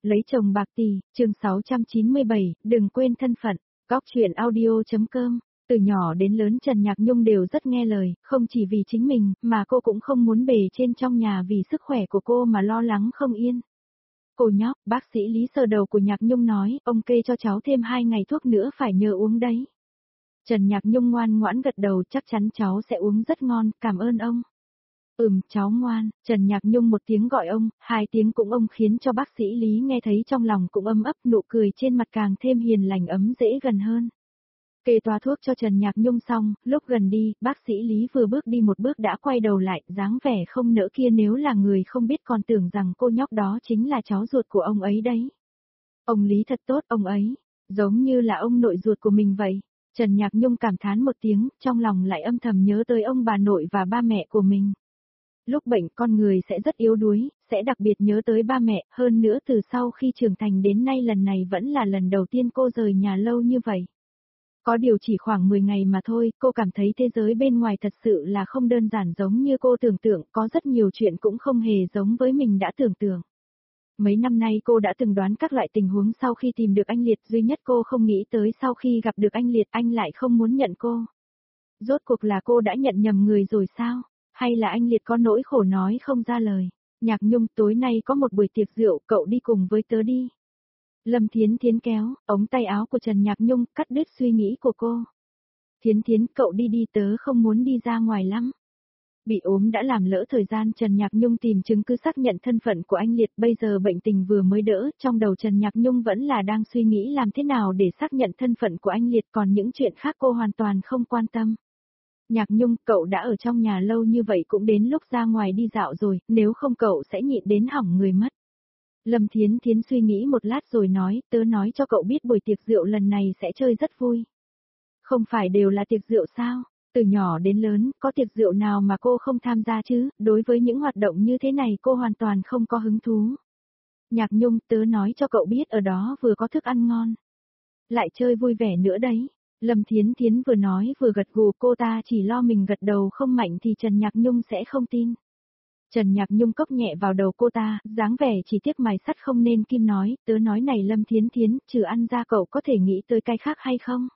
Lấy chồng bạc tỷ, chương 697, đừng quên thân phận. Góc chuyện audio.com. Từ nhỏ đến lớn Trần Nhạc Nhung đều rất nghe lời, không chỉ vì chính mình, mà cô cũng không muốn bề trên trong nhà vì sức khỏe của cô mà lo lắng không yên. Cô nhóc, bác sĩ Lý sờ đầu của Nhạc Nhung nói, ông kê cho cháu thêm 2 ngày thuốc nữa phải nhớ uống đấy. Trần Nhạc Nhung ngoan ngoãn gật đầu, chắc chắn cháu sẽ uống rất ngon, cảm ơn ông. Cháu ngoan, Trần Nhạc Nhung một tiếng gọi ông, 2 tiếng cũng ông khiến cho bác sĩ Lý nghe thấy trong lòng cũng ấm ấp, nụ cười trên mặt càng thêm hiền lành ấm dễ gần hơn. Kê toa thuốc cho Trần Nhạc Nhung xong, lúc gần đi, bác sĩ Lý vừa bước đi một bước đã quay đầu lại, dáng vẻ không nỡ kia nếu là người không biết còn tưởng rằng cô nhóc đó chính là cháu ruột của ông ấy đấy. Ông Lý thật tốt, ông ấy, giống như là ông nội ruột của mình vậy. Trần Nhạc Nhung cảm thán một tiếng, trong lòng lại âm thầm nhớ tới ông bà nội và ba mẹ của mình. Lúc bệnh con người sẽ rất yếu đuối, sẽ đặc biệt nhớ tới ba mẹ, hơn nữa từ sau khi trưởng thành đến nay lần này vẫn là lần đầu tiên cô rời nhà lâu như vậy. Có điều chỉ khoảng 10 ngày mà thôi, cô cảm thấy thế giới bên ngoài thật sự là không đơn giản giống như cô tưởng tượng, có rất nhiều chuyện cũng không hề giống với mình đã tưởng tượng. Mấy năm nay cô đã từng đoán các loại tình huống sau khi tìm được anh Liệt, duy nhất cô không nghĩ tới sau khi gặp được anh Liệt anh lại không muốn nhận cô. Rốt cuộc là cô đã nhận nhầm người rồi sao? Hay là anh Liệt có nỗi khổ nói không ra lời? Nhạc Nhung, tối nay có một buổi tiệc rượu, cậu đi cùng với tớ đi. Lâm Thiến Thiến kéo ống tay áo của Trần Nhạc Nhung, cắt đứt suy nghĩ của cô. Thiến Thiến, cậu đi đi, tớ không muốn đi ra ngoài lắm. Bị ốm đã làm lỡ thời gian, Trần Nhạc Nhung tìm chứng cứ xác nhận thân phận của anh Liệt, bây giờ bệnh tình vừa mới đỡ, trong đầu Trần Nhạc Nhung vẫn là đang suy nghĩ làm thế nào để xác nhận thân phận của anh Liệt, còn những chuyện khác cô hoàn toàn không quan tâm. Nhạc Nhung, cậu đã ở trong nhà lâu như vậy cũng đến lúc ra ngoài đi dạo rồi, nếu không cậu sẽ nhịn đến hỏng người mất. Lâm Thiến Thiến suy nghĩ một lát rồi nói, tớ nói cho cậu biết buổi tiệc rượu lần này sẽ chơi rất vui. Không phải đều là tiệc rượu sao? Từ nhỏ đến lớn, có tiệc rượu nào mà cô không tham gia chứ, đối với những hoạt động như thế này cô hoàn toàn không có hứng thú. Nhạc Nhung, tớ nói cho cậu biết ở đó vừa có thức ăn ngon. Lại chơi vui vẻ nữa đấy. Lâm Thiến Thiến vừa nói vừa gật gù, cô ta chỉ lo mình gật đầu không mạnh thì Trần Nhạc Nhung sẽ không tin. Trần Nhạc Nhung cốc nhẹ vào đầu cô ta, dáng vẻ chỉ tiếc mài sắt không nên kim nói, tớ nói này Lâm Thiến Thiến, trừ ăn ra cậu có thể nghĩ tới cái khác hay không?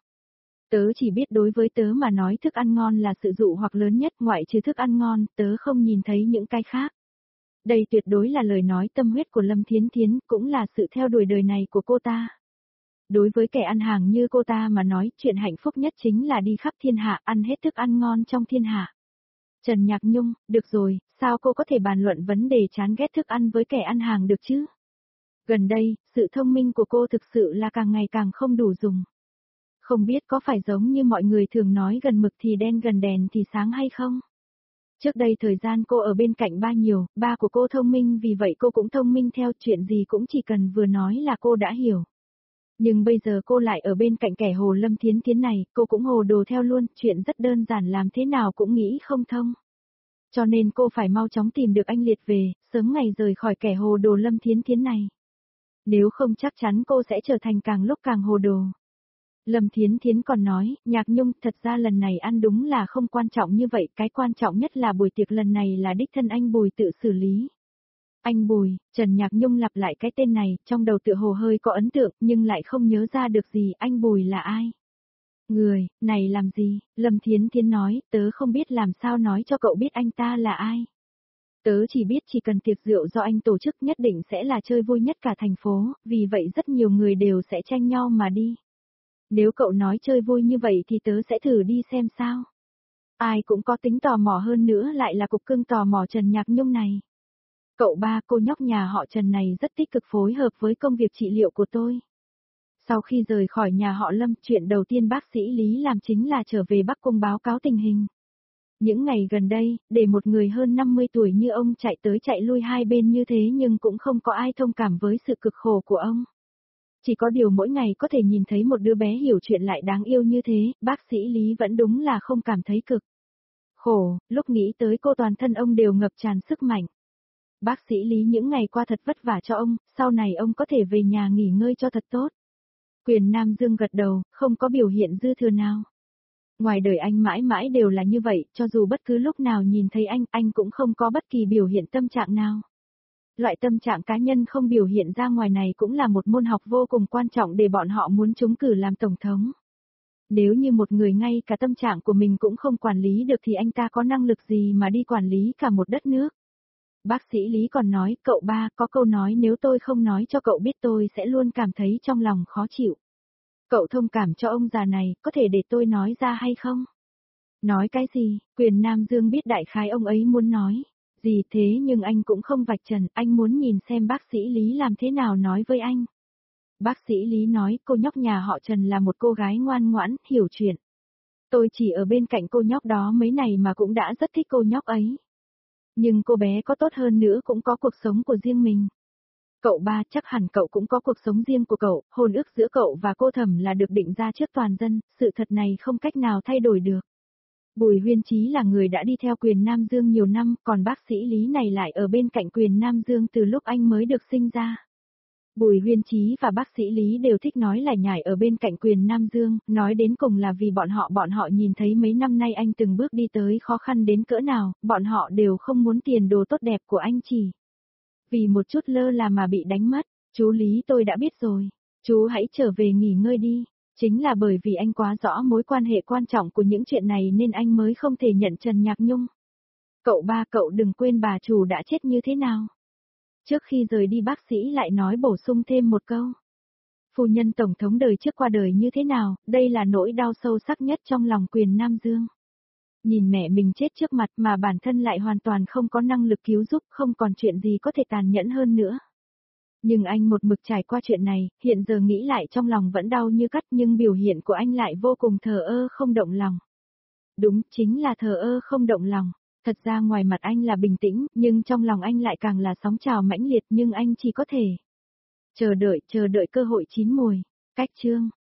Tớ chỉ biết đối với tớ mà nói thức ăn ngon là sự dụ hoặc lớn nhất, ngoại trừ thức ăn ngon, tớ không nhìn thấy những cái khác. Đây tuyệt đối là lời nói tâm huyết của Lâm Thiến Thiến, cũng là sự theo đuổi đời này của cô ta. Đối với kẻ ăn hàng như cô ta mà nói, chuyện hạnh phúc nhất chính là đi khắp thiên hạ, ăn hết thức ăn ngon trong thiên hạ. Trần Nhạc Nhung, được rồi, sao cô có thể bàn luận vấn đề chán ghét thức ăn với kẻ ăn hàng được chứ? Gần đây, sự thông minh của cô thực sự là càng ngày càng không đủ dùng. Không biết có phải giống như mọi người thường nói gần mực thì đen gần đèn thì sáng hay không? Trước đây thời gian cô ở bên cạnh ba nhiều, ba của cô thông minh vì vậy cô cũng thông minh theo, chuyện gì cũng chỉ cần vừa nói là cô đã hiểu. Nhưng bây giờ cô lại ở bên cạnh kẻ hồ Lâm Thiến Thiến này, cô cũng hồ đồ theo luôn, chuyện rất đơn giản làm thế nào cũng nghĩ không thông. Cho nên cô phải mau chóng tìm được anh Liệt về, sớm ngày rời khỏi kẻ hồ đồ Lâm Thiến Thiến này. Nếu không chắc chắn cô sẽ trở thành càng lúc càng hồ đồ. Lâm Thiến Thiến còn nói, Nhạc Nhung, thật ra lần này ăn đúng là không quan trọng như vậy, cái quan trọng nhất là buổi tiệc lần này là đích thân anh Bùi tự xử lý. Anh Bùi, Trần Nhạc Nhung lặp lại cái tên này, trong đầu tựa hồ hơi có ấn tượng, nhưng lại không nhớ ra được gì, anh Bùi là ai? Người, này làm gì? Lâm Thiến Thiến nói, tớ không biết làm sao nói cho cậu biết anh ta là ai. Tớ chỉ biết chỉ cần tiệc rượu do anh tổ chức nhất định sẽ là chơi vui nhất cả thành phố, vì vậy rất nhiều người đều sẽ tranh nhau mà đi. Nếu cậu nói chơi vui như vậy thì tớ sẽ thử đi xem sao. Ai cũng có tính tò mò hơn nữa lại là cục cưng tò mò Trần Nhạc Nhung này. Cậu ba cô nhóc nhà họ Trần này rất tích cực phối hợp với công việc trị liệu của tôi. Sau khi rời khỏi nhà họ Lâm, chuyện đầu tiên bác sĩ Lý làm chính là trở về Bắc Cung báo cáo tình hình. Những ngày gần đây, để một người hơn 50 tuổi như ông chạy tới chạy lui hai bên như thế nhưng cũng không có ai thông cảm với sự cực khổ của ông. Chỉ có điều mỗi ngày có thể nhìn thấy một đứa bé hiểu chuyện lại đáng yêu như thế, bác sĩ Lý vẫn đúng là không cảm thấy cực khổ, lúc nghĩ tới cô toàn thân ông đều ngập tràn sức mạnh. Bác sĩ Lý những ngày qua thật vất vả cho ông, sau này ông có thể về nhà nghỉ ngơi cho thật tốt. Quyền Nam Dương gật đầu, không có biểu hiện dư thừa nào. Ngoài đời anh mãi mãi đều là như vậy, cho dù bất cứ lúc nào nhìn thấy anh cũng không có bất kỳ biểu hiện tâm trạng nào. Loại tâm trạng cá nhân không biểu hiện ra ngoài này cũng là một môn học vô cùng quan trọng để bọn họ muốn trúng cử làm tổng thống. Nếu như một người ngay cả tâm trạng của mình cũng không quản lý được thì anh ta có năng lực gì mà đi quản lý cả một đất nước. Bác sĩ Lý còn nói, cậu ba, có câu nói nếu tôi không nói cho cậu biết tôi sẽ luôn cảm thấy trong lòng khó chịu. Cậu thông cảm cho ông già này, có thể để tôi nói ra hay không? Nói cái gì? Quyền Nam Dương biết đại khái ông ấy muốn nói gì thế nhưng anh cũng không vạch trần, anh muốn nhìn xem bác sĩ Lý làm thế nào nói với anh. Bác sĩ Lý nói, cô nhóc nhà họ Trần là một cô gái ngoan ngoãn, hiểu chuyện. Tôi chỉ ở bên cạnh cô nhóc đó mấy này mà cũng đã rất thích cô nhóc ấy. Nhưng cô bé có tốt hơn nữa cũng có cuộc sống của riêng mình. Cậu ba, chắc hẳn cậu cũng có cuộc sống riêng của cậu, hôn ước giữa cậu và cô Thẩm là được định ra trước toàn dân, sự thật này không cách nào thay đổi được. Bùi Huyên Chí là người đã đi theo Quyền Nam Dương nhiều năm, còn bác sĩ Lý này lại ở bên cạnh Quyền Nam Dương từ lúc anh mới được sinh ra. Bùi Huyên Chí và bác sĩ Lý đều thích nói lải nhải ở bên cạnh Quyền Nam Dương, nói đến cùng là vì bọn họ nhìn thấy mấy năm nay anh từng bước đi tới khó khăn đến cỡ nào, bọn họ đều không muốn tiền đồ tốt đẹp của anh chỉ vì một chút lơ là mà bị đánh mất. Chú Lý, tôi đã biết rồi, chú hãy trở về nghỉ ngơi đi. Chính là bởi vì anh quá rõ mối quan hệ quan trọng của những chuyện này nên anh mới không thể nhận Trần Nhạc Nhung. Cậu ba, cậu đừng quên bà chủ đã chết như thế nào. Trước khi rời đi bác sĩ lại nói bổ sung thêm một câu. Phu nhân tổng thống đời trước qua đời như thế nào, đây là nỗi đau sâu sắc nhất trong lòng Quyền Nam Dương. Nhìn mẹ mình chết trước mặt mà bản thân lại hoàn toàn không có năng lực cứu giúp, không còn chuyện gì có thể tàn nhẫn hơn nữa. Nhưng anh một mực trải qua chuyện này, hiện giờ nghĩ lại trong lòng vẫn đau như cắt nhưng biểu hiện của anh lại vô cùng thờ ơ không động lòng. Đúng, chính là thờ ơ không động lòng. Thật ra ngoài mặt anh là bình tĩnh, nhưng trong lòng anh lại càng là sóng trào mãnh liệt nhưng anh chỉ có thể chờ đợi cơ hội chín mùi. Cách chương